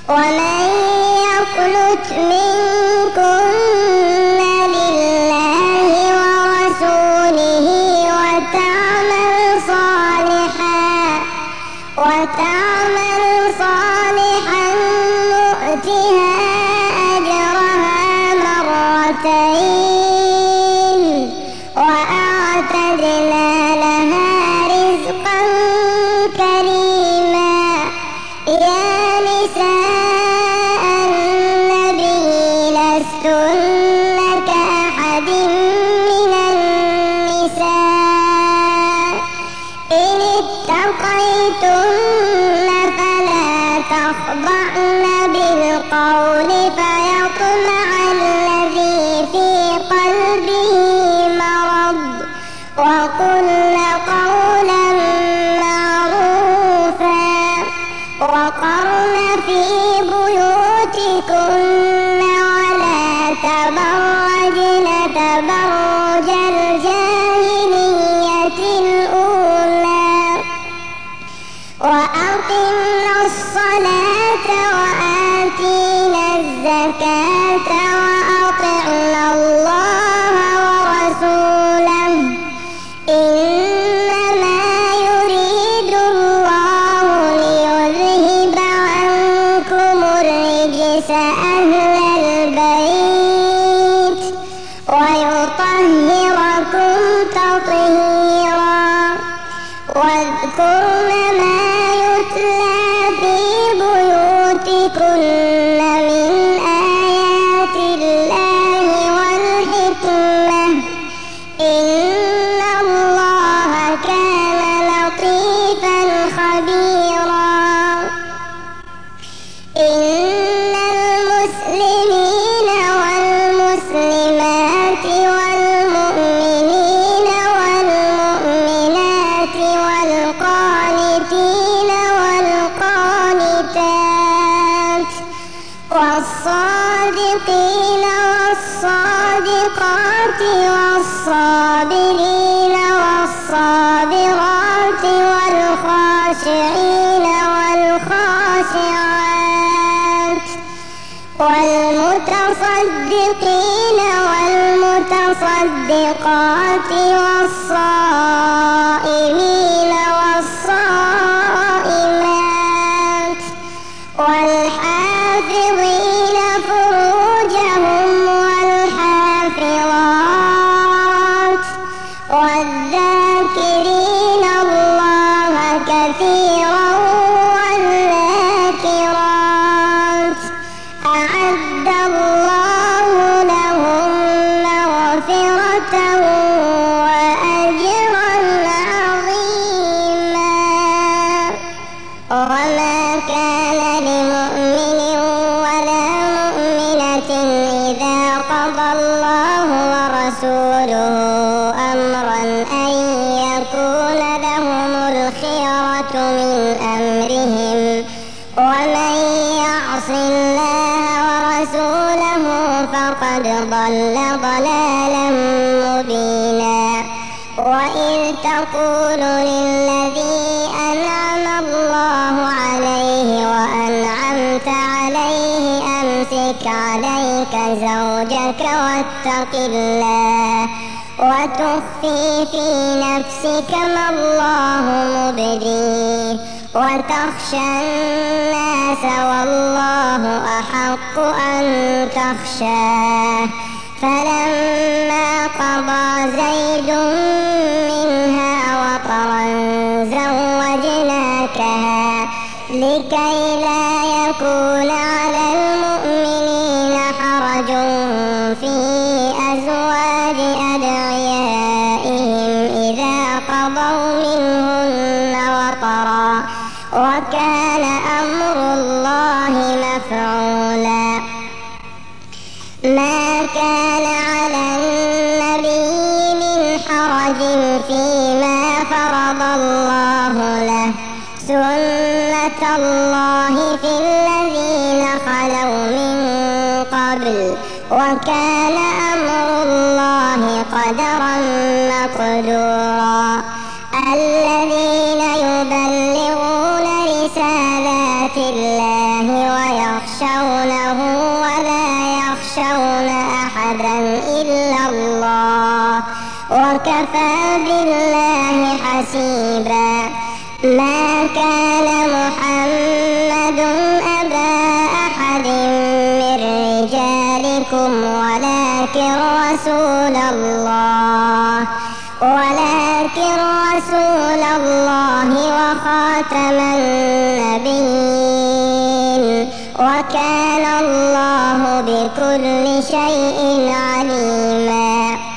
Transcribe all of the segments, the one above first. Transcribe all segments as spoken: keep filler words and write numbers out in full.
ومن يقنت منكن لله ورسوله وتعمل صالحا وتعمل صالحا نؤتها أجرها مرتين وأعتدنا لها رزقا كريما. يا نساء النبي لستن كأحد من النساء إن اتقيتن فلا تخضعن بالقول فيطمع الذي في قلبه مرض وقلن قولا معروفا وقرن في بيوتكن ولا تبرجن تبرج الجاهلية الأولى وأقمنا الصلاة وآتينا الزكاة وأطعنا الله ورسوله إنما يريد الله ليذهب عنكم الرجس أهل البيت ويطهركم تطهيرا. واذكرن ما يتلى في بيوتكن من آيات الله والحكمة إن الله كان لطيفا خبيرا. إن المسلمين والمسلمات والمؤمنين والمؤمنات والقانتين والقانتات والصادقين والصادقات والصابرين والصابرات والخاشعين والخاشعات والمتصدقين والمتصدقات والصائمين والصائمات والحافظين فروجهم والحافظات والذاكرين الله كثيرا والذاكرات أعد الله لهم مغفرة وأجرا عظيما. وما كان لمؤمن ولا مؤمنة إذا قضى الله ورسوله أمرا أن يكون لهم الخيرة من أمرهم ومن يعص الله ورسوله فقد ضل ضلالا مبينا. وإذ تقول للذي أنعم الله عليه وأنعمت عليه أمسك عليك زوجك واتق الله وتخفي في نفسك ما الله مبديه وتخشى الناس والله أحق أن تخشاه. فلما قضى زيد منها وطرا زوجناكها لكي لا يكون على المؤمنين حرج في أزواج أدعيائهم إذا قضوا منهن وطرا وكان أمر الله مفعولا. ما كان على النبي من حرج فيما فرض الله له سنة الله في الذين خلوا من قبل وكان أمر الله قدرا مقدورا. الذين يبلغون رسالات الله ويعلمون يخشونه ولا يخشون أحدا إلا الله وكفى بالله حسيبا. ما كان محمد أبا أحد من رجالكم ولكن رسول الله ولكن رسول الله وخاتم النبيين وكان الله بكل شيء عليما.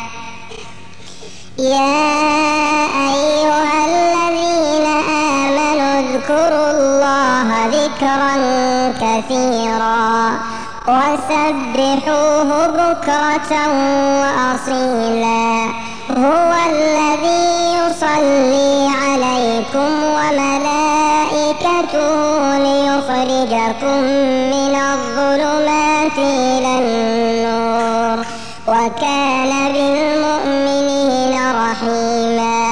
يا أيها الذين آمنوا اذكروا الله ذكرا كثيرا وسبحوه بكرة وأصيلا. هو الذي يصلي عليكم وملائكته ليخرجكم من الظلمات إلى النور وكان بالمؤمنين رحيما.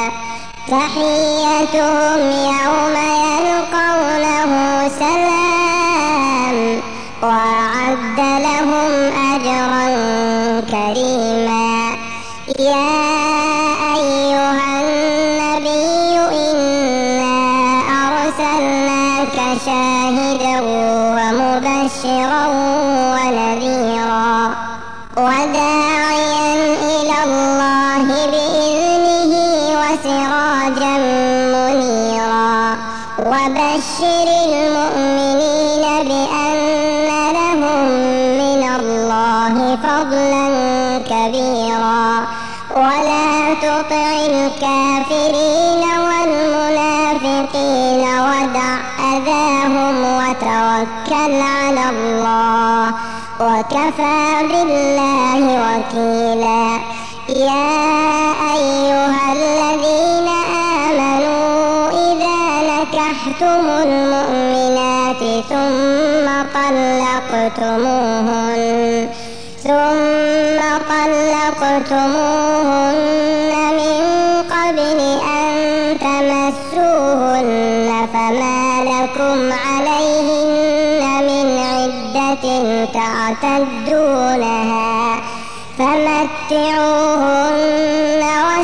تحيتهم يوم يلقونه سلام وأعد لهم أجرا كريما. يا أيها النبي إنا أرسلناك شاهدا ومبشرا ونذيرا وداعيا إلى الله بإذنه وسراجا منيرا. وبشر المؤمنين بأن لهم من الله فضلا كبيرا. ولا تطع الكافرين والمنافقين ودع أذاهم وتوكل على الله وكفى بالله وكيلا. يا أيها الذين آمنوا إذا نكحتم المؤمنات ثم طلقتموهن ثم طلقتموهن من قبل أن تمسوهن فما لكم عليهن من عدة تعتدونها فمتعوهن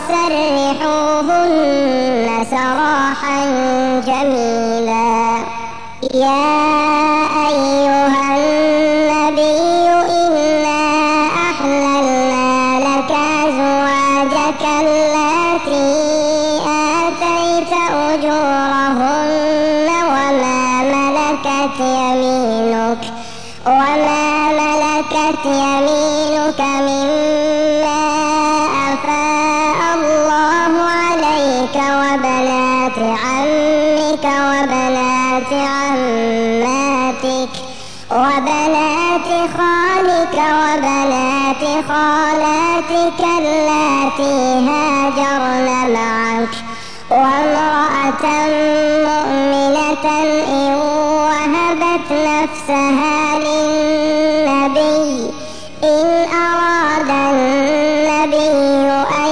وسرحوهن سراحا جميلا. يا أيها النبي إنا أحللنا لك أزواجك اللاتي آتيت أجورهن وما ملكت يمينك وما ملكت يمينك مما أفاء الله عليك وبنات عمك وبنات عماتك وبنات خالك وبنات خالاتك اللاتي هاجرن معك وامرأة مؤمنة إن وهبت نفسها للنبي إن أراد النبي أن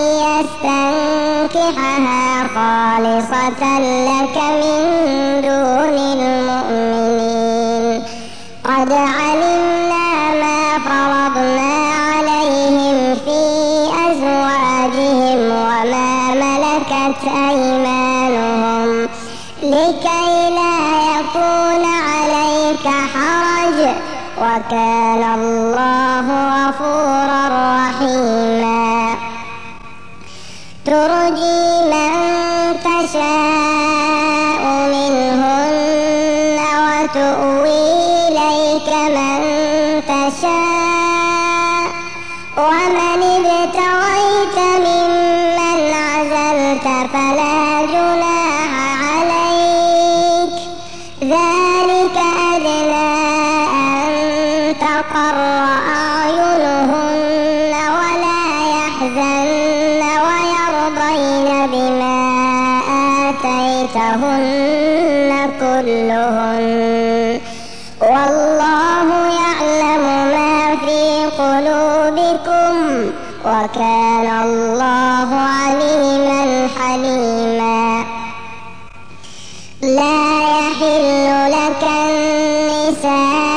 يستنكحها خالصة لك من دون المؤمنين. قد علمنا ما فرضنا عليهم في أزواجهم وما ملكت أيمانهم لكي لا يكون عليك حرج وكان الله غفورا رحيما. ترجي من تشاء منهن وتؤوي إليك من تشاء ومن ابتغيت ممن عزلت فلا جناح عليك. ذلك أدنى أن تقر أعينهن ولا يحزن ويرضين بما آتيتهن كلهن والله يعلم ما في قلوبكم وكان الله عليما حليما. لا يحل لك النساء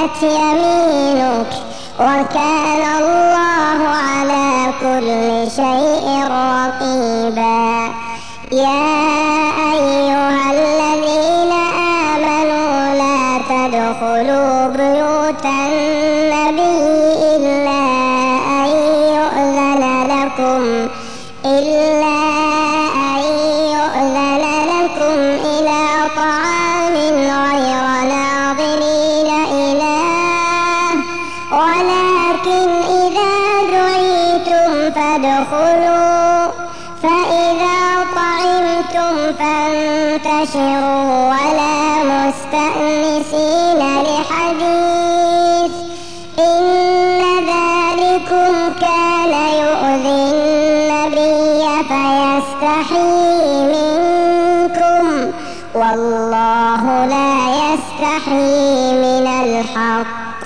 ملكت يمينك وكان الله على كل شيء رقيبا. يا أيها الذين آمنوا لا تدخلوا بيوت النبي إلا أن يؤذن لكم إلا أن يؤذن لكم إلى طعام غير ناظرين إناه ولكن إذا دعيتم فادخلوا فإذا طعمتم فانتشروا ولا مستأنسين لحديث إن ذلكم كان يؤذي النبي فيستحيي منكم والله لا يستحيي من الحق.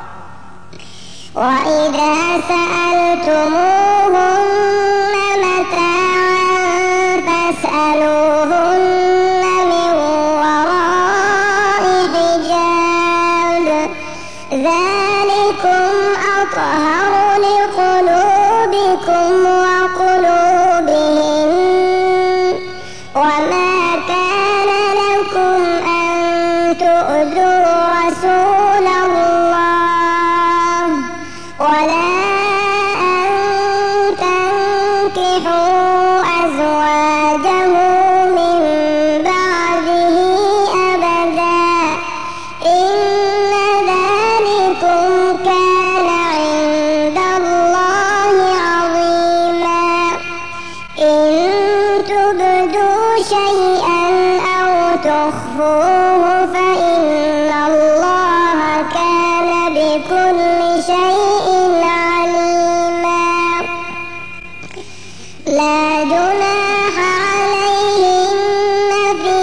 وإذا سألتموهن متاعا فاسألوهن من وراء حجاب ذلكم أطهر لقلوبكم وقلوبهم. وما كان لكم أن تؤذوا رسول الله ولا أن تنكحوا أزواجه من بعده أبدا إن ذلكم كان عند الله عظيما. إن تبدوا شيئا أو تخفوه فإن الله كان بكل شيء عليما. لا جناح عليهن في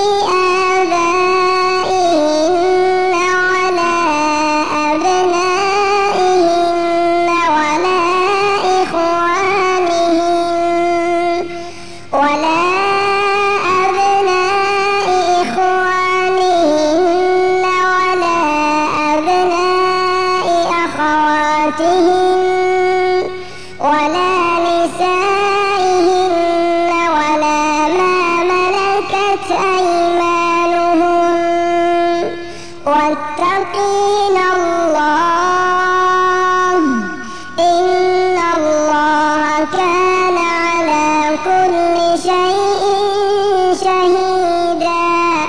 آبائهن ولا أبنائهن ولا إخوانهن ولا أبناء إخوانهن ولا أبناء أخواتهن ولا نسائهن ولا ما ملكت أيمانهن واتقين الله إن الله كان على كل شيء شهيدا.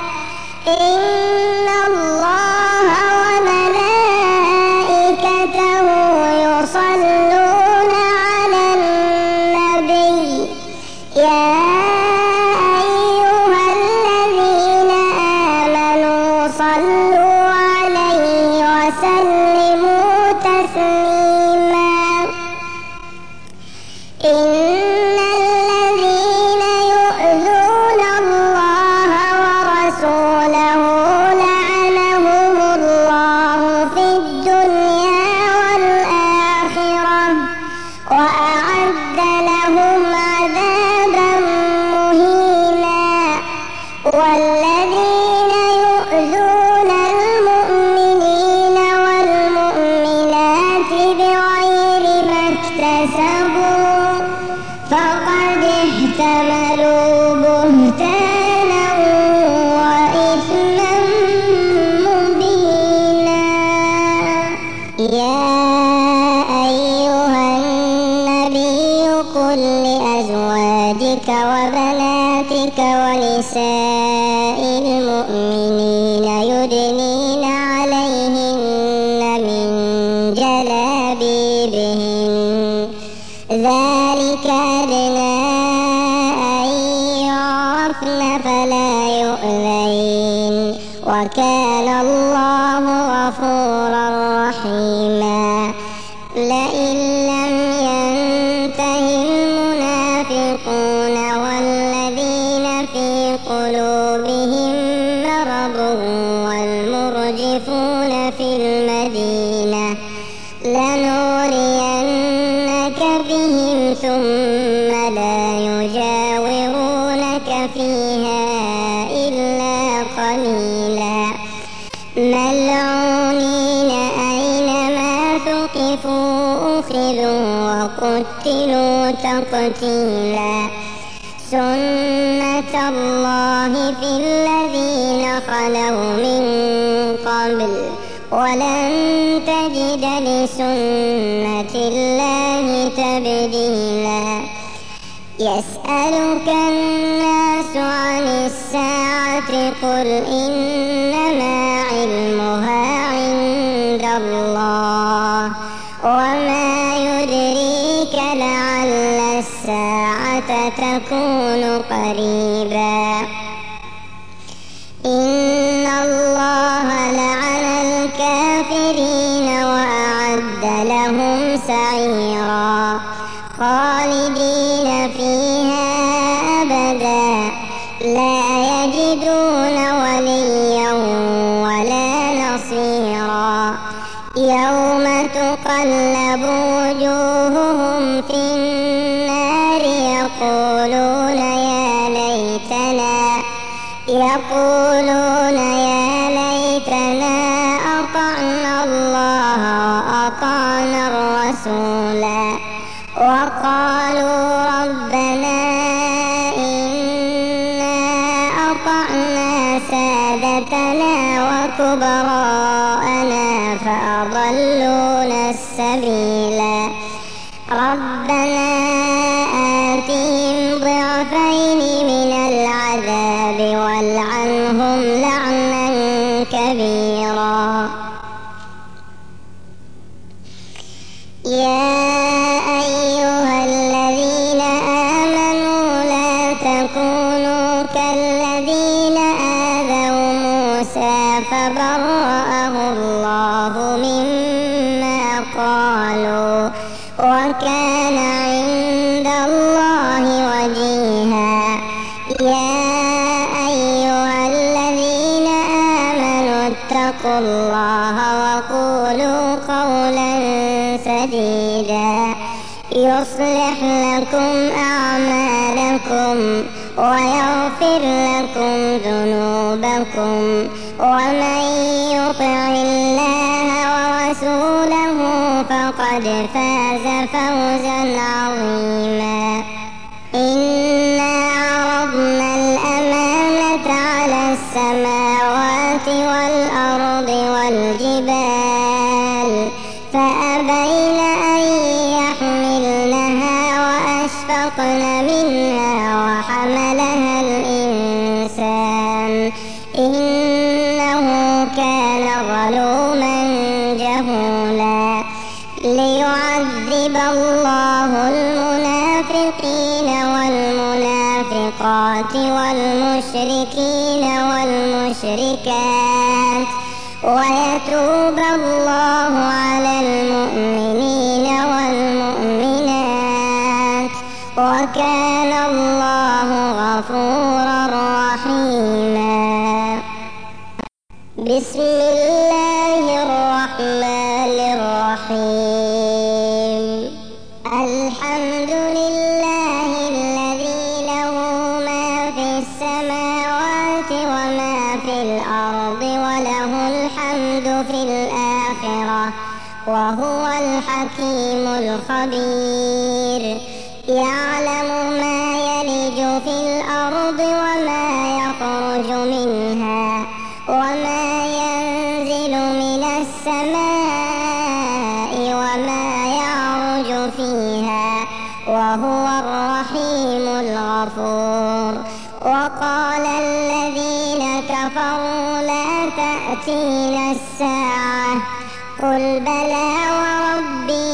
إن الله وملائكته يصلون على النبي يا أيها الذين آمنوا صلوا عليه وسلموا تسليما. إن الذين يؤذون الله ورسوله لعنهم الله في الدنيا والآخرة وأعد لهم عذابا مهينا. والذين يؤذون المؤمنين والمؤمنات بغير ما اكتسبوا فقد احتملوا بهتانا وإثما مبينا. يا أيها النبي قل لأزواجك وبناتك ونساء المؤمنين يدنين عليهن من جلابيبهن ذلك أدنى أن يعرفن فلا يؤذين وكان الله غفورا رحيما. لئن لم ينته المنافقون والذين في قلوبهم مرض والمرجفون في المدينة لنغرينك بهم ثم لا يجاورونك فيها إلا قليلا ملعونين أخذوا وقتلوا تقتيلا سنة الله في الذين خلوا من قبل ولن تجد لسنة الله تبديلا يسألك الناس عن الساعة قل إنما علمها عند الله وما يدريك لعل الساعة تكون قريبا إن الله لعن الكافرين وأعد لهم سعيرا خالدين فيها أبدا لا يجدون وليا ولا نصيرا يوم تقلب وجوههم في النار يقولون يا ليتنا يقولون يا ليتنا أطعنا الله وأطعنا الرسولا وقالوا ربنا إنا أطعنا سادتنا وكبراءنا فأضلونا السبيلا ربنا آتهم ضعفين من العذاب والعنهم لعنا كبيرا يا أيها الذين آمنوا لا تكونوا كالذين آذوا موسى فبرأه الله مما قالوا وكان عند الله وجيها يا أيها الذين آمنوا اتقوا الله وقولوا قولا سديدا يصلح لكم أعمالكم ويغفر لكم ذنوبكم ومن يطع الله ورسوله فقد فاز فوزا عظيما إنا عرضنا الأمانة على السماوات والأرض والجبال فأبين أن يحملنها وأشفقن منها وحملها الإنسان إنه كان ظلوما جهولا ليعذب الله المنافقين والمنافقات والمشركين والمشركات ويتوب الله على المؤمنين والمؤمنات وكان الله غفورا رحيما بسم الله الرحمن الرحيم الحمد لله الذي له ما في السماوات وما في الأرض وله الحمد في الآخرة وهو الحكيم الخبير يعلم ما يلج في الأرض وما يخرج منها وما ينزل من السماء وما يعرج فيها وهو الرحيم الغفور وقال الذين كفروا لا تأتينا الساعة قل بلى وربي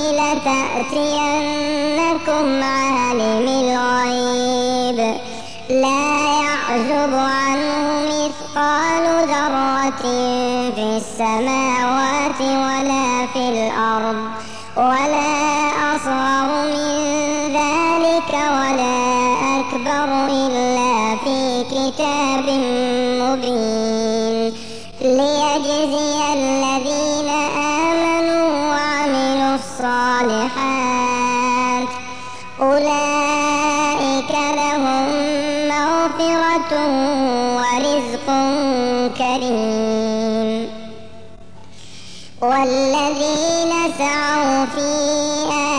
لتأتينكم عالم الغيب لا يعزب عنه مثقال ذرة في السماوات ولا في الأرض ولا أصغر من ذلك ولا أكبر إلا في كتاب مبين ليجزي الذين آمنوا وعملوا الصالحات أولئك لهم مغفرة ورزق كريم والذين سعوا في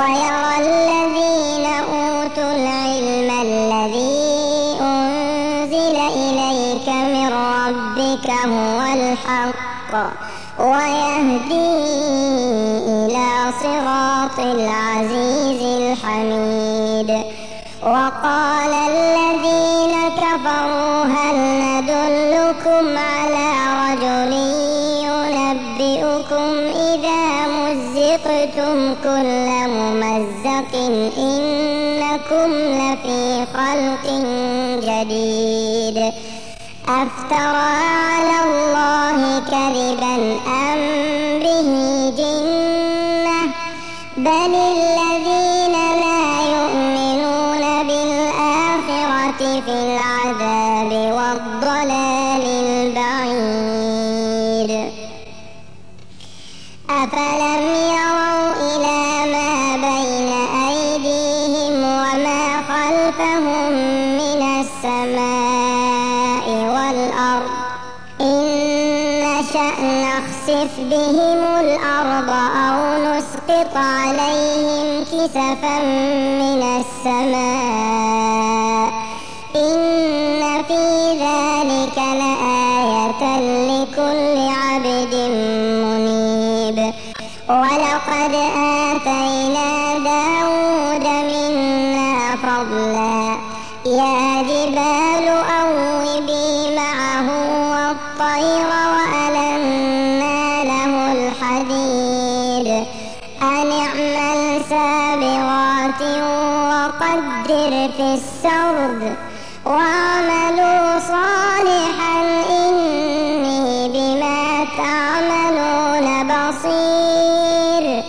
ويرى الذين أوتوا العلم الذي أنزل إليك من ربك هو الحق ويهدي إلى صراط العزيز الحميد. وقال الذين كفروا هل ندلكم على رجل ينبئكم إذا مزقتم كل ممزق إنكم لفي خلق جديد أفترى على الله كذبا أم به جنة بل الذين لا يؤمنون بالآخرة في العذاب والضلال البعيد. أفلم يروا إلى ما بين أيديهم وما خلفهم من السماء والأرض إن نشأ نخسف بهم الأرض أو نسقط عليهم كسفا من السماء إن في ذلك لآية لكل عبد منيب. ولقد آتينا داود منا فضلا يا جبال أوبي معه والطير وألنا له الحديد أن اعمل سابغات وقدر في السرد واعملوا صالحا إني بما تعملون بصير.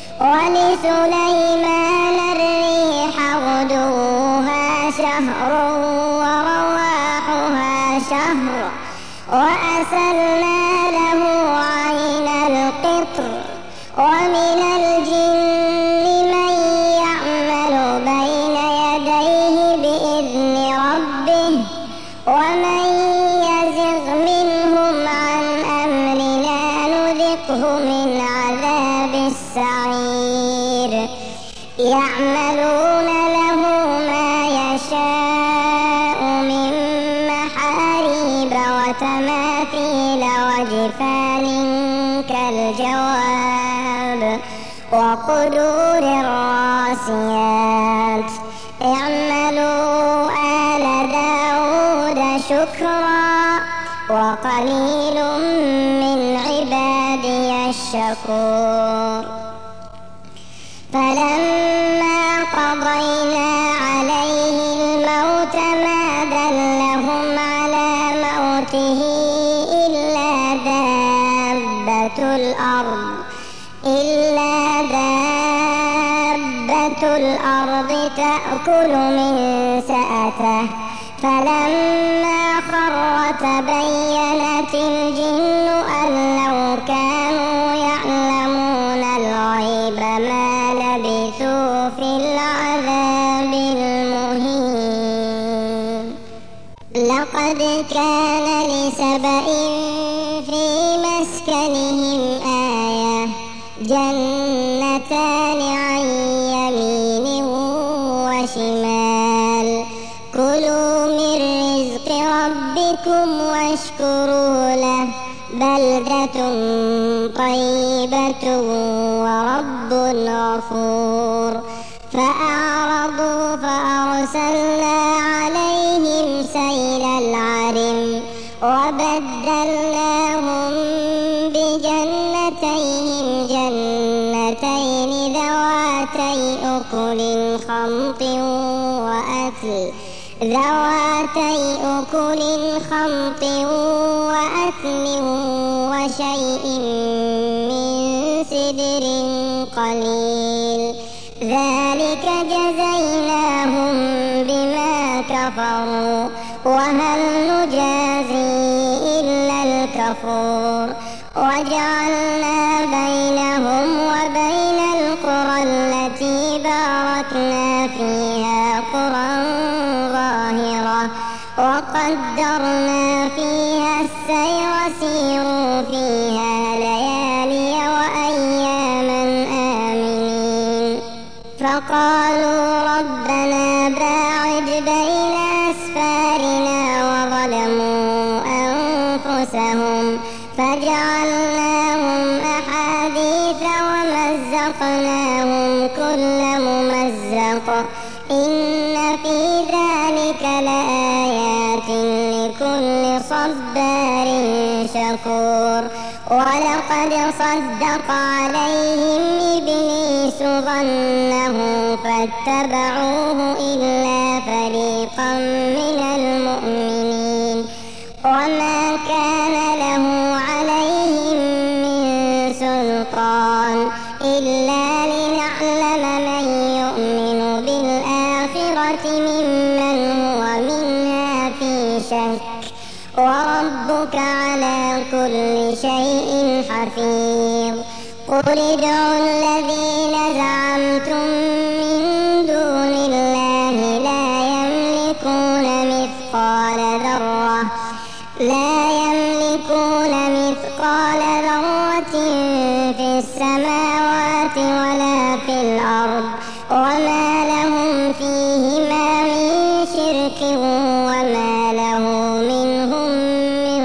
ولسليمان الريح غدوها شهر ورواحها شهر وأسلنا له عين القطر. ومن الجن من يعمل بين يديه بإذن ربه ومن يزغ منهم عن أمرنا نذقه من عذاب السعير. يعملون له ما يشاء من محاريب وتماثيل وجفان كالجواب وقدور الراسيات اعملوا آل داود شكرا وقليل من عبادي الشكور. فلما قضينا عليه الموت ما دلهم على موته إلا دابة الأرض إلا دابة الأرض تأكل من سأته. فلما خر تبينت الجن أن لو كانوا يعلمون الغيب ما لبثوا في العذاب المهين. لقد كان لسبإ في مسكنهم آية جنتان عن يمين وشمال كلوا من رزق ربكم واشكروا له بلدة طيبة ورب غفور. فأعرضوا فأرسلنا عليهم سيل العرم وبدلناهم بجنتيهم جنتين ذواتي أكل خمط وأثل ذواتي أكل خمط وأثل وشيء من سدر قليل ذلك جزيناهم بما كفروا وهل نجازي إلا الكفور. وجعلنا بينهم وبين القرى التي باركنا فيها قرى ظاهرة وقدرنا فيها السير سيروا فيها ليالي وأياما آمنين. فقالوا ربنا باعد بين أسفارنا وظلموا أنفسهم فجعلناهم أحاديث ومزقناهم كل ممزق إن في ذلك لآيات لكل صبار شكور. ولقد صدق عليهم إبليس ظنه فاتبعوه إلا فريقا من المؤمنين وما كان له عليهم من سلطان إلا لنعلم من يؤمن بالآخرة ممن هو منها في شك وربك على كل شيء حفيظ. قل ادعوا الذين زعمتم من دون الله لا يملكون مثقال ذرة لا يملكون مثقال ذرة في السماوات ولا في الأرض وما لهم فيهما من شرك وما له منهم من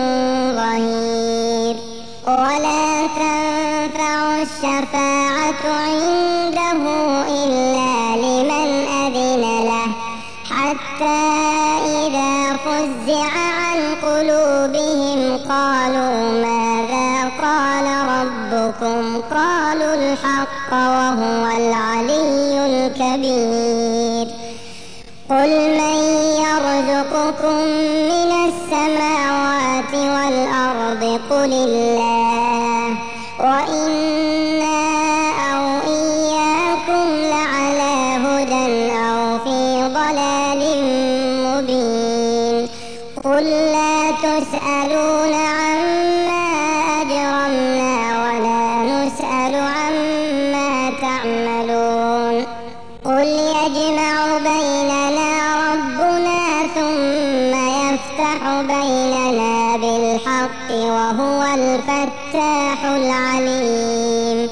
ظهير. ولا تنفع الشفاعة عنده إلا لمن أذن له حتى إذا فزع عن قلوبهم قالوا ماذا قال ربكم قالوا الحق وهو العلي الكبير. قل من يرزقكم من السماوات والأرض قل الله وإنا أو إياكم لعلى هدى أو في ضلال مبين. قل لا تسألون عما أجرمنا ولا نسأل عما تعملون. قل يجمع بيننا ربنا ثم يفتح بيننا بالحق وهو الفتاح العليم.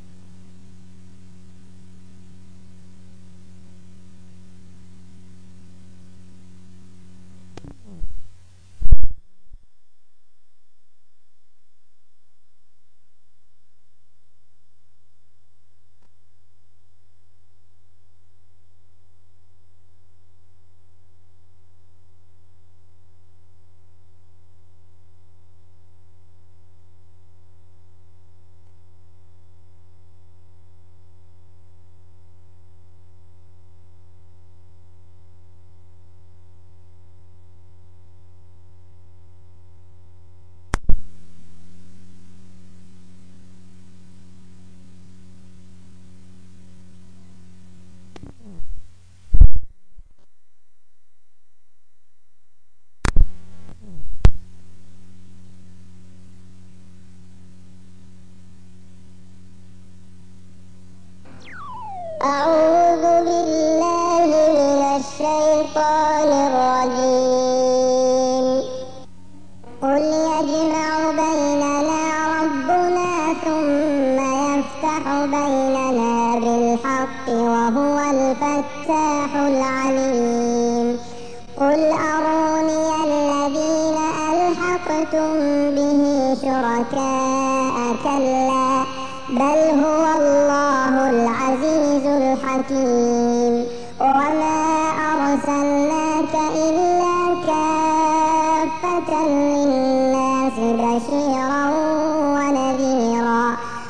أعوذ بالله من الشيطان الرجيم. قل يجمع بيننا ربنا ثم يفتح بيننا بالحق وهو الفتاح العليم. قل أروني الذين ألحقتم به شركاء كلا بل هو الله العزيز الحكيم. وما أرسلناك إلا كافة للناس بشيرا ونذيرا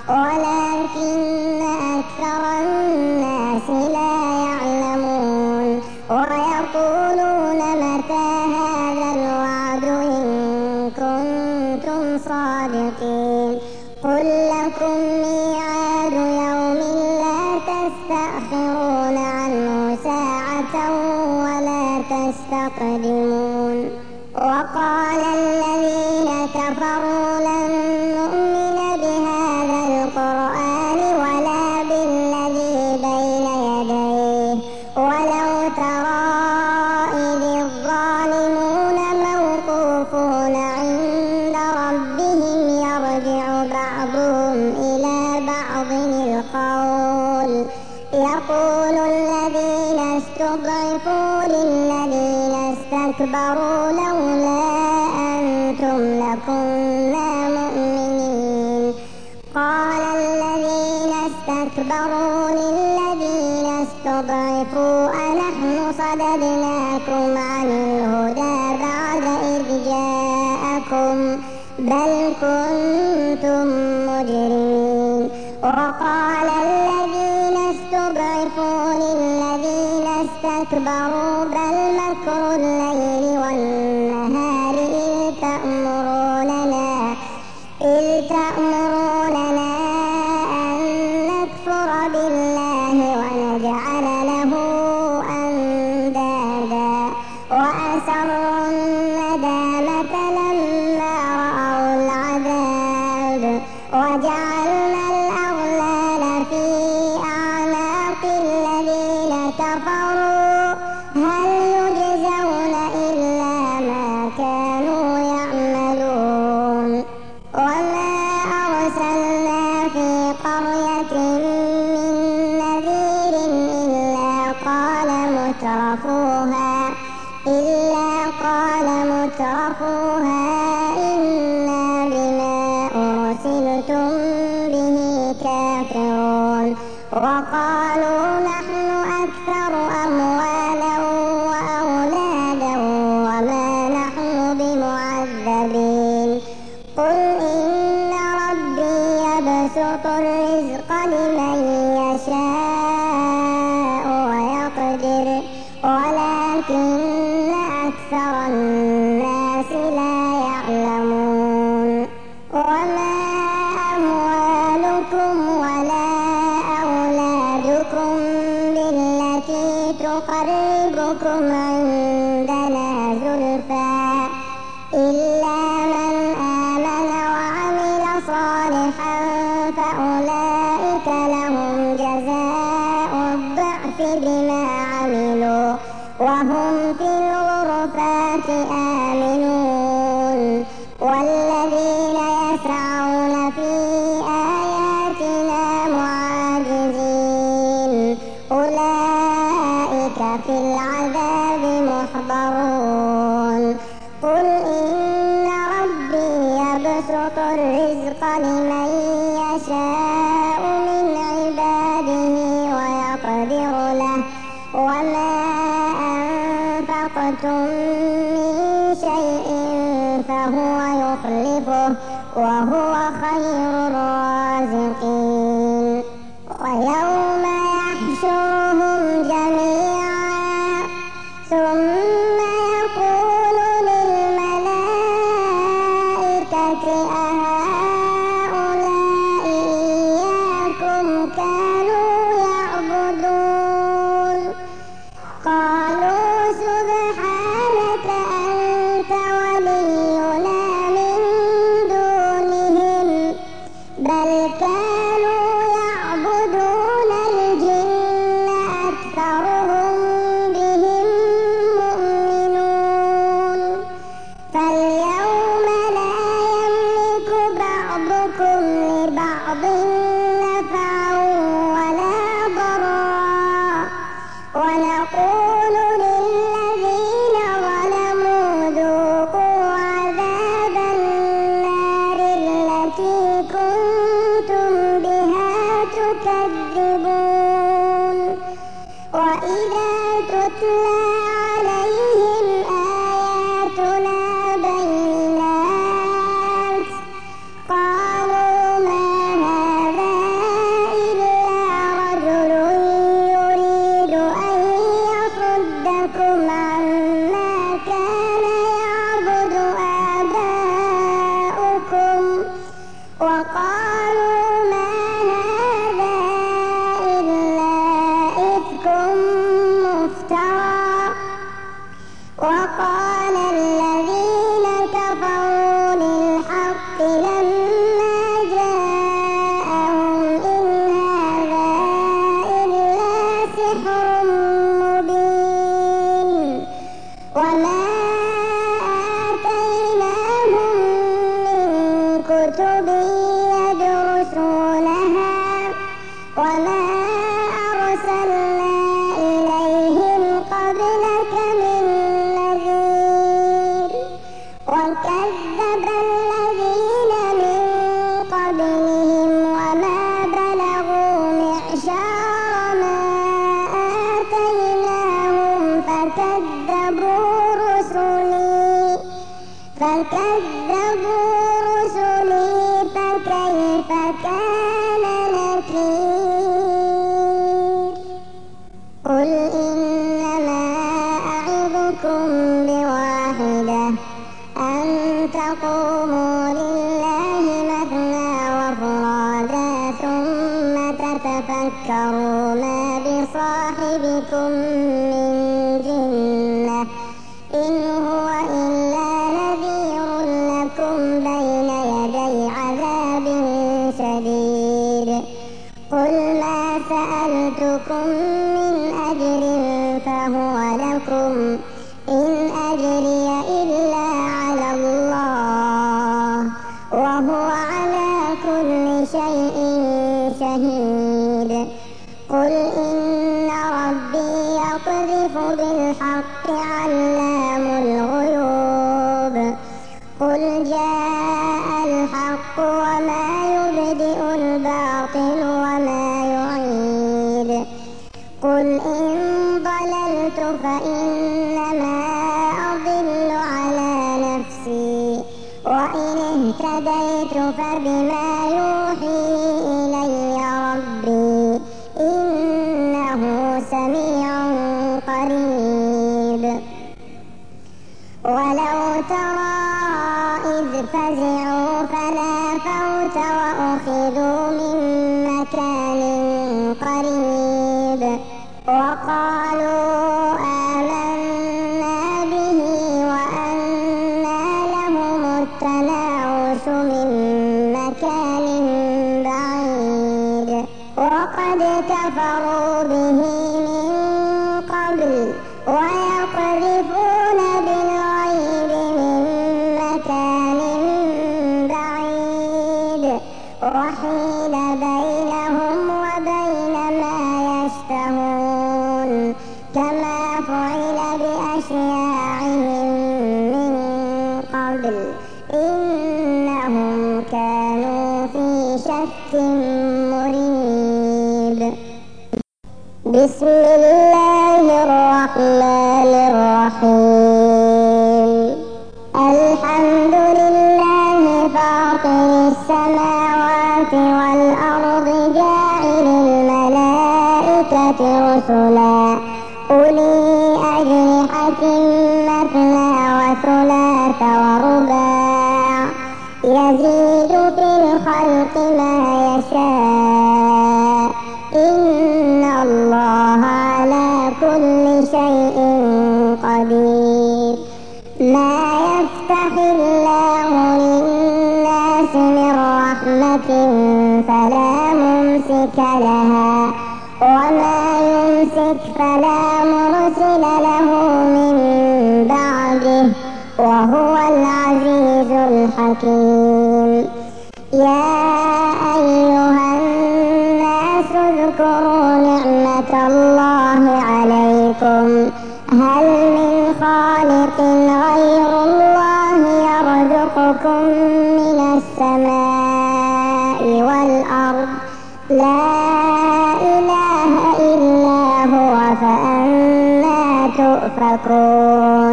ولكن أكثر الناس لا يعلمون. ويقولون متى هذا الوعد إن كنتم صادقين. قل لكم ميعاد يوم لا تستأخرون عنه ساعة ولا تستقدمون. وقال الذين كفروا لن نؤمن بهذا القرآن ولا بالذي بين يديه ولو ترى إذ الظالمون موقوفون عند ربهم يرجع بعضهم إلى بعض القول يقول يقول الذين استضعفوا للذين استكبروا لولا أنتم لكنا مؤمنين. قال الذين استكبروا للذين استضعفوا أنحن صددناكم عن الهدى بعد إذ جاءكم بل كنتم مجرمين. وقال الذين استضعفوا للذين استكبروا بل مكر الليل والنهار إذ تأمروننا إذ تأمروننا أن نكفر بالله ونجعل له أندادا وأسروا الندامة لما رأوا العذاب وجعلنا الأغلال في أعناق الذين كفروا هل يجزون إلا ما كانوا يعملون. وما أرسلنا في قرية من نذير إلا قال مترفوها إلا قال مترفوها إنا بما أرسلتم به كافرون. وقالوا نحن أكثر أموالا وأولادا وما نحن بمعذبين. قل إن ربي يبسط الرزق لمن يشاء ويقدر ولكن أكثر الناس لا يعلمون. وما أموالكم ولا أولادكم بالتي تقربكم عندنا زلفى إلا من آمن وعمل صالحا فأولئك لهم جزاء الضعف بما عملوا وهم في الغرفات آمنون. والذين يسعون في آياتنا معاجزين أولئك في العذاب محضرون. قل إن ربي يبسط الرزق لمن يشاء من عباده ويقدر له وما أنفقتم من شيء فهو يخلفه وهو خير الرازقين. ويوم يحشرهم جميعا ثم يقول للملائكة أهؤلاء إياكم كانوا يعبدون. قالوا سبحانك أنت ولينا من دونهم بل كانوا يعبدون الجن أكثرهم بهم مؤمنون. فاليوم لا يملك بعضكم لبعض نفعا ولا ضرا ونقول للذين ظلموا ذوقوا عذاب النار التي كنتم بها تكذبون. وإذا تتلى عليهم آياتنا بينات قالوا ما هذا إلا رجل يريد أن يصدكم عما كان يعبد آباؤكم وقالوا ما هذا إلا إفك مفترى. وقال الذين كفروا للحق لما جاءهم إن هذا إلا سحر مبين. وما آتيناهم من كتب يدرسونها وما أرسلنا كذبوا رسلي فكيف كان نكير قل إنما أعظكم بواحدة أن تقوموا لله مثنى وفرادا ثم تتفكروا ما بصاحبكم من جنة إن هو إلا نذير لكم بين يدي عذاب شديد قل ما سألتكم من أجر فهو لكم إن أجري إلا على الله وهو على كل شيء شهيد قل إن ربي يقذف بالحق علام الغيوب قل جاء الحق وما يبدئ الباطل وما يعيد قل إن ضللت فإنما أضل على نفسي وإن اهتديت فبما يوحي إلي ربي إنه سميع قريب ولو ترى إذ فزعوا فلا فوت وأخذوا من مكان قريب وقالوا آمنا به وأنى لهم التناوش من مكان بعيد وقد كفروا به من قبل ويقذفون بالغيب من مكان بعيد وحيل بينهم وبين ما يشتهون كما فعل بأشياعهم من قبل إنهم كانوا في شك مريب بسم الله الرحمن الرحيم الحمد لله فاطر السماوات والأرض جاعل الملائكة رسلا أولي أجنحة مثنى وثلاث ورباع يزيد في الخلق ما يشاء إن الله على كل شيء قدير ما يفتح الله للناس من رحمة فلا ممسك لها وما يمسك فلا مرسل له من بعده وهو العزيز الحكيم يا أيها الناس اذكروا نعمة الله عليكم هل من خالق غير الله يرزقكم من السماء والأرض لا إله إلا هو فأنى تؤفكون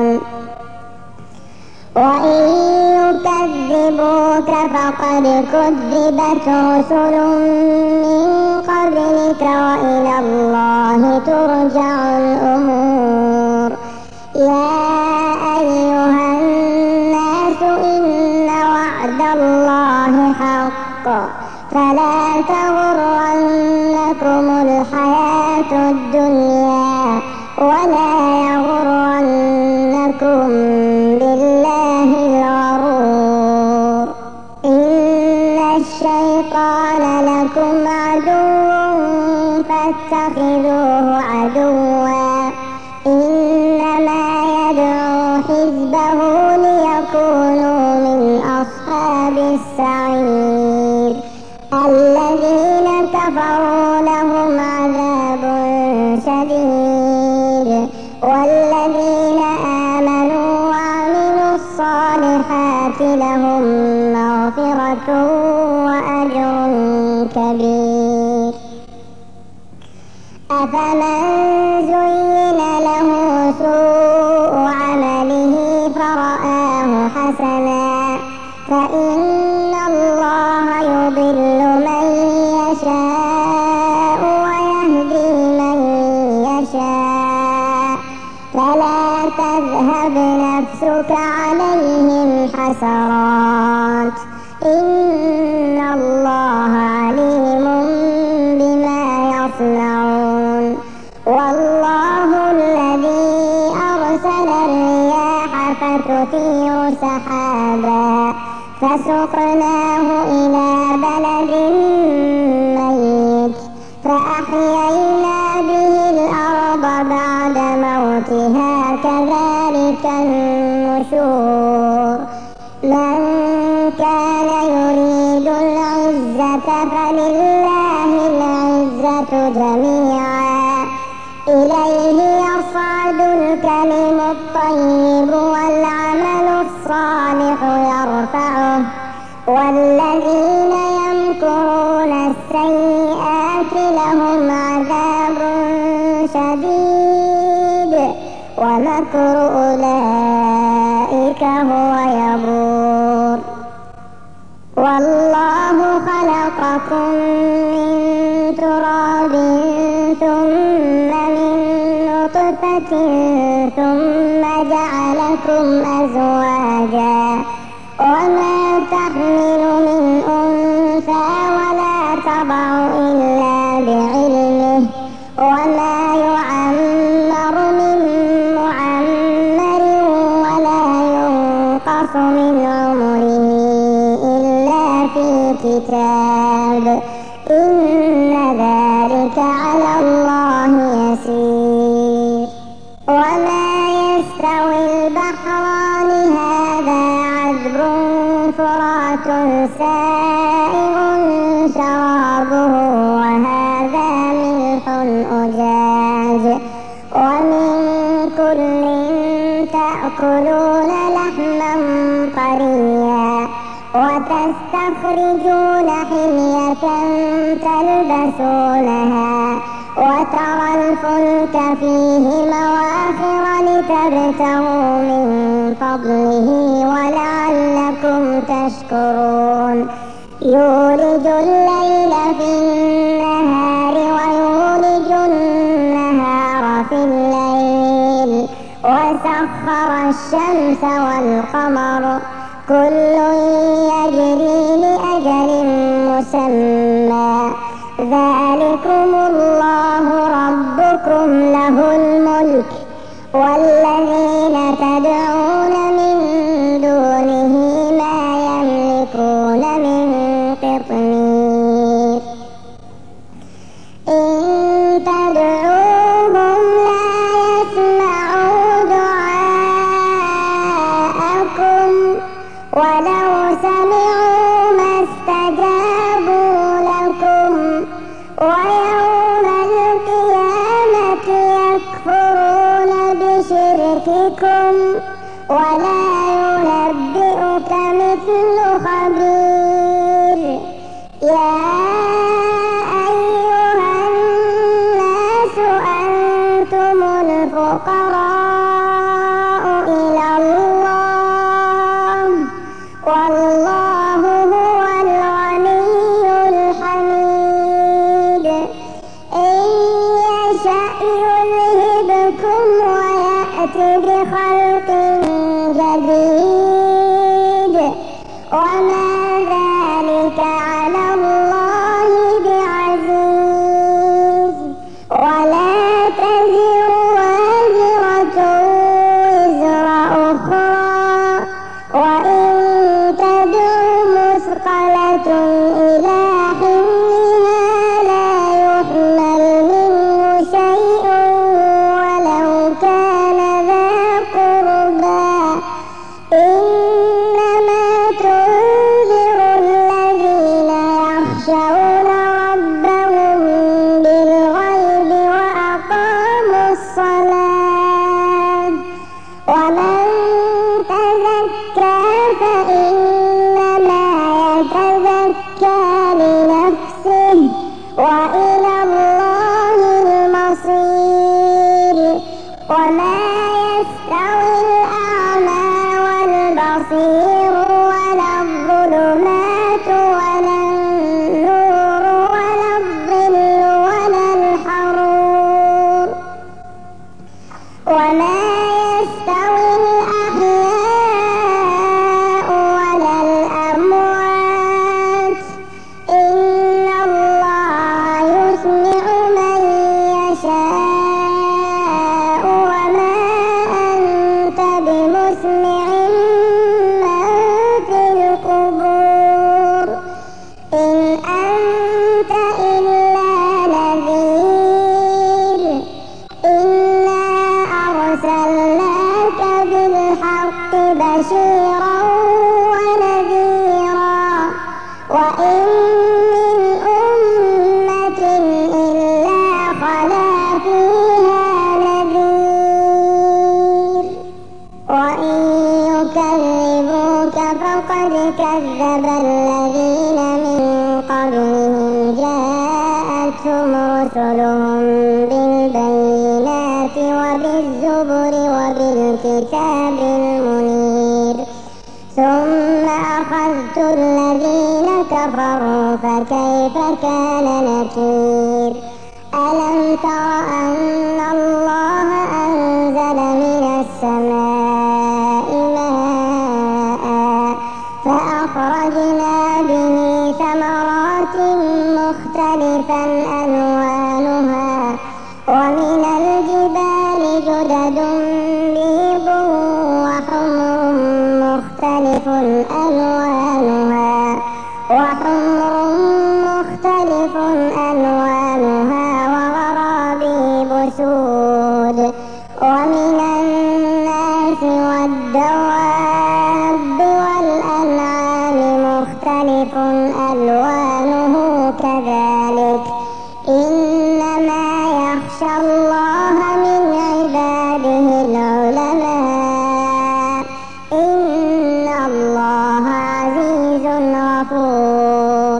وإن يكذبوك فقد كذبت رسل من قبلك وإلى الله ترجع الأمور يا أيها الناس إن وعد الله حق فلا تغرنكم الحياة الدنيا ولا يغرنكم بالله الغرور إن الشيطان لكم عدو فاتخذوه عدوا إنما يدعو حزبه ليكونوا من أصحاب السعير الذين كفروا لهم عذاب شديد والذين آمنوا وعملوا الصالحات لهم مغفرة وأجر كبير أفمن زين له سوء عمله فرآه حسنا فلا تذهب نفسك عليهم حسرات إن الله عليم بما يصنعون. والله الذي أرسل الرياح فتثير سحابا فسقناه إلى بلد ميت فأحيينا به الأرض بعد موتها كذلك النشور. من كان يريد العزة فلله العزة جميعا إليه يصعد الكلم الطيب والعمل الصالح يرفعه والذين يمكرون السيئات لهم عذاب شديد ومكر أولئك هو يبور. والله خلقكم من تراب ثم من نطفة ثم جعلكم أزواجا وما تحمل من أنثى ولا تضع إلا بعلمه وما يعمر من معمر ولا ينقص من عمره إلا في كتاب إن ذلك على الله يسير. وما يستوي البحران هذا عذب فرات سائغ شرابه وهذا ملح أجاج ومن كل تأكلون لحما طريا وتستخرجون حلية تلبسونها وترى الفلك فيه مواخر لتبتغوا من فضله ولعلكم تشكرون. يولج الليل في النهار ويولج النهار في الليل وسخر الشمس والقمر كل يجري لأجل مسمى ذلكم الله ربكم له الملك والذين تدعون من دونه ما يملكون من قطمير. إن تدعوهم لا يسمعوا دعاءكم ولو سمعوا ما استجابوا لكم ويوم القيامة يكفرون بشرككم ولا ينبئك مثل خبير. يا أيها الناس أنتم الفقراء إلى الله والله هو الغني الحميد. إن يشأ يذهبكم ويأتي بخلق جديد وما ذلك على الله بعزيز. ولا تزر وازرة وزر أخرى وإن تدع مثقلة إلى حملها لا يحمل منه شيء ولو كان ذا قربى إنما تنذر الذين يخشون ربهم بالغيب وأقاموا الصلاة. ومن تزكى فإنما يتزكى لنفسه وإلى الله المصير. وما يستوي الأعمى والبصير ولا الظلمات ولا النور ولا الظل ولا الحرور وما يستوي الأحياء ولا الأموات إن الله يسمع من يشاء وما أنت بمسمع من في القبور إن أنت إلا نذير إنا أرسلناك بالحق بشيرا ونذيرا وإن من أمة إلا خلا فيها نذير وإن يكذبوك فقد كذب الذين من قبلهم جاءتهم رسلهم بالبينات وبالزبر وبالكتاب المنير ثم أخذت الذين كفروا فكيف كان نكير ألم تر أن الله أنزل من السماء ماء فأخرجنا به ثمرات مختلفا ألوانها ومن الجبال جدد بيض وحمر مختلف ألوانها وحمر مختلف ألوانها وغرابيب سود ومن الناس والدواب والأنعام مختلف ألوانه كذلك إنما يخشى الله من عباده العلماء إن الله عزيز غفور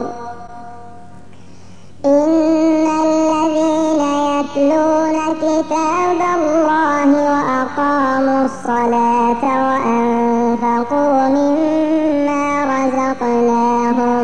إن الذين يتلون كتاب الله وأقاموا الصلاة وأنفقوا مما رزقناهم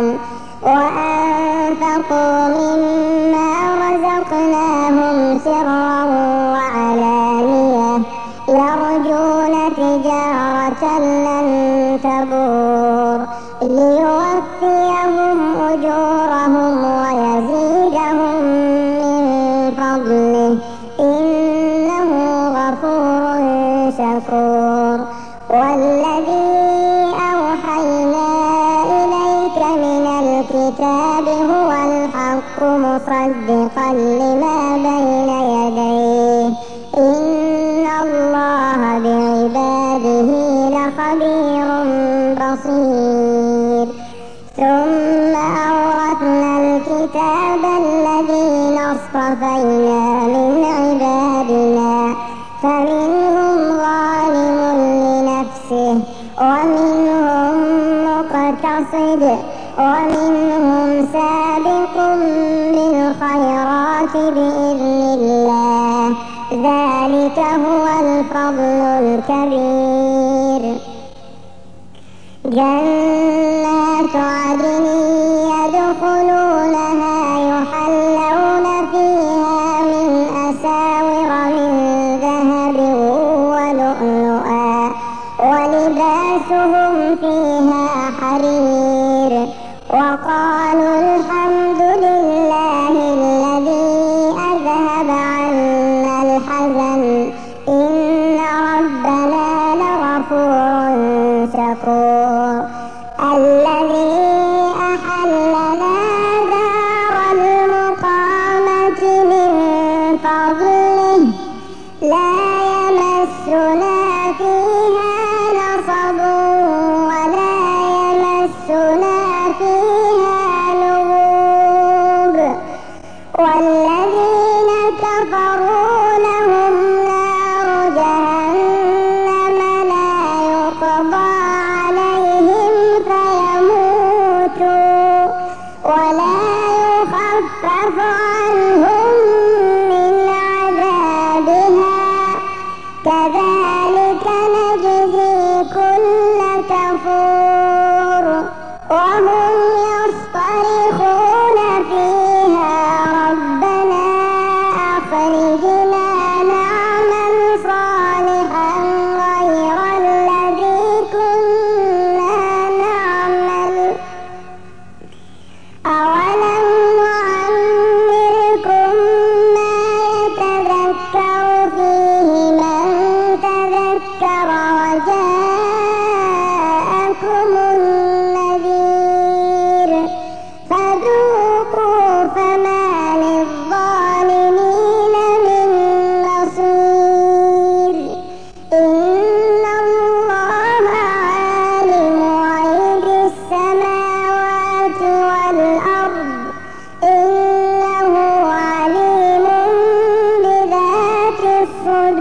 وأنفقوا مما رزقناهم سرا وعلانية يرجون تجارة لن تبور ليوفيهم أجورهم ويزيدهم من فضله إنه غفور شكور والذي أوحينا إليك من الكتاب هو الحق مصدقا لما بين يديه إن الله بعباده لخبير بصير ثم أورثنا الكتاب الذين اصطفينا من عبادنا فمنهم ظالم لنفسه ومنهم مقتصد ومنهم سابق بالخيرات بإذن الله ذلك هو الفضل الكبير جنات عدن يدخلونها يحلون فيها من أساور من ذهب ولؤلؤا ولباسهم فيها حرير وقالوا الحمد لله الذي أذهب عنا الحزن إن ربنا لغفور شكور الذي أحلنا دار المقامة من فضله لا يمسنا فيها نصب ولا يمسنا فيها لغوب والذين كفروا لهم نار جهنم لا يقضى عليهم فيموتوا ولا يخفف عنهم من عذابها كذلك نجزي كل كفور وهم يصطرخون فيها ربنا أخرجنا نعمل صالحا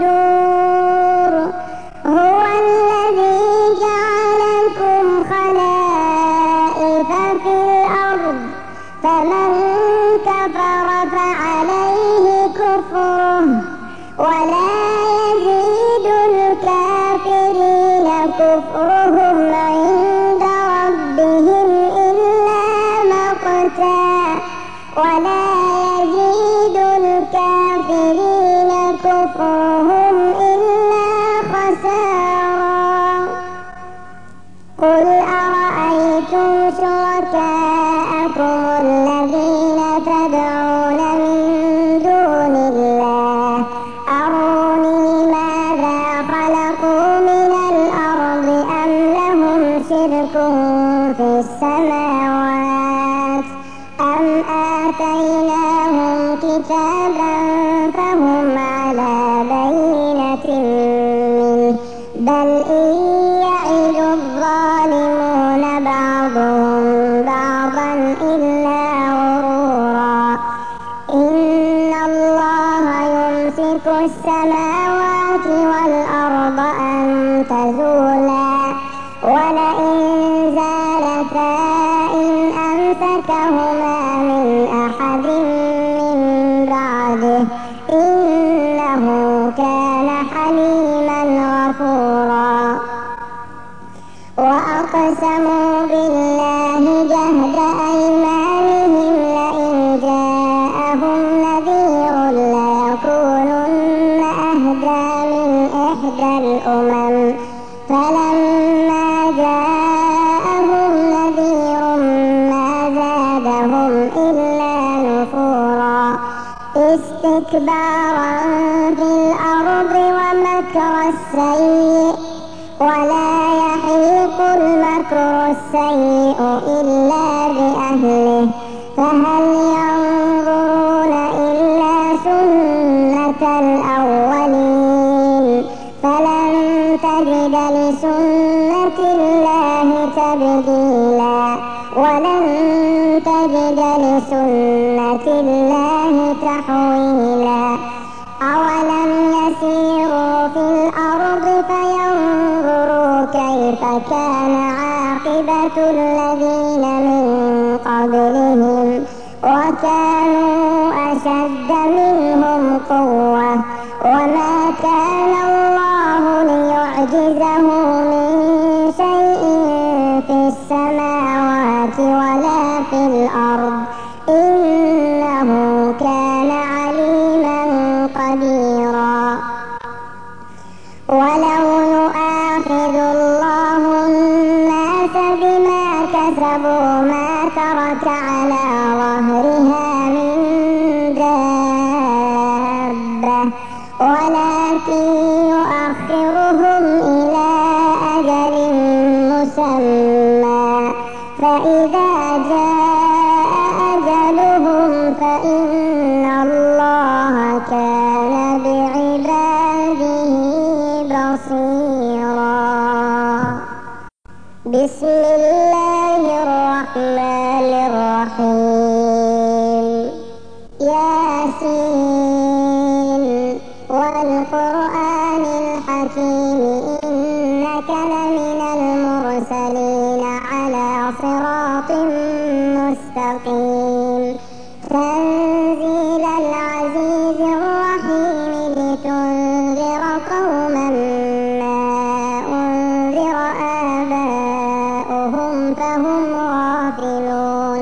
الصدور هو الذي جعلكم خلائف في الأرض فمن كفر فعليه كفره ولا يزيد الكافرين كفرهم عند ربهم إلا مقتا ولا يزيد الكافرين كفرهم إلا خسارا قل أرأيتم شركاءكم الذين تدعون من دون الله أروني ماذا خلقوا من الأرض أم لهم شرك في السماوات أم آتيناهم كتابا فهم على بينة منه بل إن يعد الظالمون بعضهم بعضا إلا غرورا إن الله يمسك السماوات والأرض أن تزولا ولئن زالتا إن أمسكهما من أحد من بعده إنه كان حليما غفورا وأقسموا بالله جهد أيمانهم لئن جاءهم نذير ليكونن أهدى من إحدى الأمم فلما جاءهم نذير ما زادهم إلا نفورا استكبارا في الأرض ومكر السيء ولا يحيق المكر السيء إلا بأهله فهل ينظرون إلا سنة الأولين فلن تجد لسنة الله تبديلا ولن تجد لسنة الله تحويلا أولم يسيروا في الأرض فينظروا كيف كان عاقبة الذين من قبلهم وكانوا أشد منهم قوة وما كان الله ليعجزه من شيء في السماوات ولا في الأرض إنه كان عليما قديرا ولو يؤاخذ الله الناس بما كسبوا ما ترك على ظهرها من دابة ولكن يؤخرهم إلى أجل مسمى فإذا جاء أجلهم فإن الله كان بعباده بصيرا بسم الله الرحمن الرحيم ياسين والقرآن الحكيم إنك لمن المرسلين على صراط مستقيم تنزيل العزيز الرحيم لتنذر قوما ما أنذر آباؤهم فهم غافلون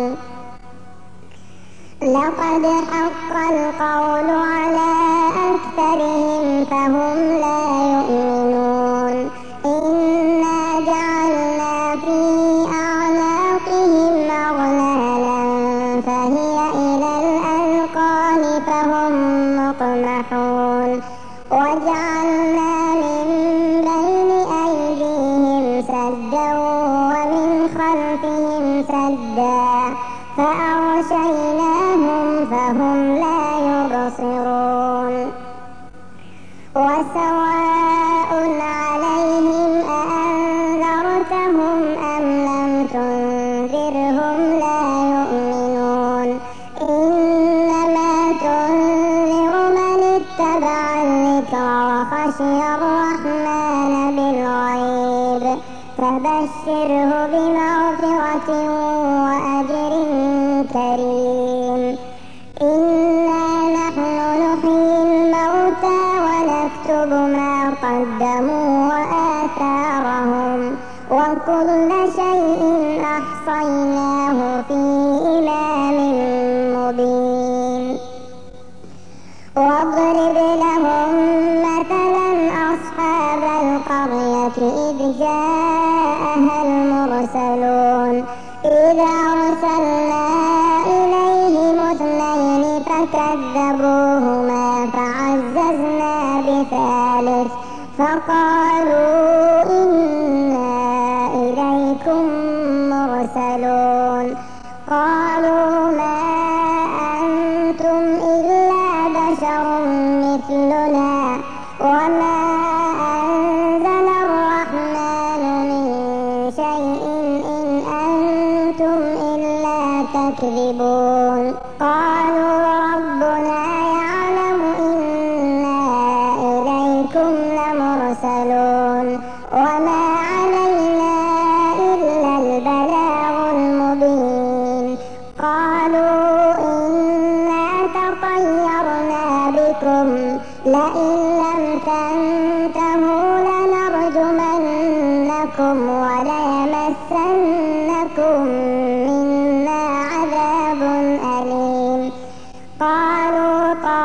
لقد حق القول على أكثرهم فهم لا يؤمنون إنا جعلنا في أعناقهم أغلالا فهي إلى الأذقان فهم مقمحون وجعلنا من بين أيديهم سدا ومن خلفهم سدا فأغشيناهم فهم لا يبصرون وسواء عليهم أأنذرتهم أم لم تنذرهم لا يؤمنون إنما تنذر من اتبع الذكر خشي الرحمن بالغيب فبشره بمغفرة وأجر كريم. إنا نحن نحيي الموتى ونكتب ما قدموا وآثارهم وكل شيء أحصيناه في إمام مبين. واضرب لهم مثلا أصحاب القرية إذ جاءها المرسلون إذ أرسلنا إليهم اثنين فكذبوهما فعززنا بثالث فقالوا إنا إليكم مرسلون. قالوا ما أنتم إلا بشر مثلنا وما أنزل الرحمن من شيء إن أنتم إلا تكذبون. قالوا ربنا يعلم إنا إليكم لمرسلون وما علينا إلا البلاغ المبين. قالوا إنا تطيرنا بكم لئن لم تنتهوا لنرجمنكم وليمسنكم منا عذاب أليم. قالوا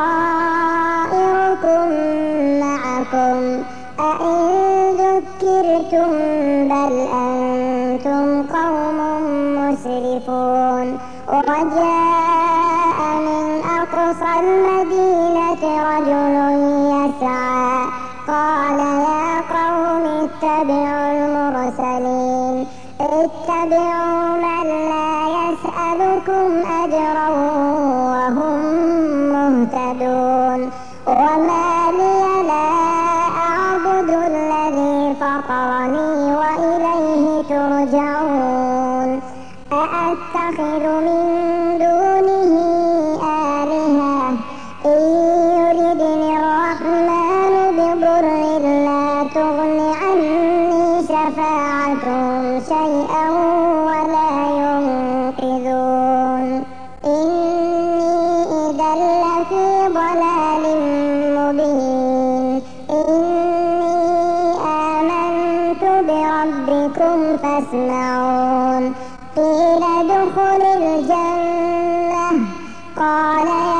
طائركم معكم أئن ذكرتم بل أنتم قوم مسرفون. وجاء من أقصى المدينة رجل يسعى قال يا قوم اتبعوا المرسلين اتبعوا من لا يسألكم أجرا وهم مهتدون. وما لي لا أعبد الذي فطرني وإليه ترجعون. أأتخذ من دونه آلهة إن يردني الرحمن بضر لا تغن عني شفاعتهم شيئا ولا ينقذون. إني إذا لفي ضلال مبين. إني آمنت بربكم فاسمعون. قيل ادخل الجنة قال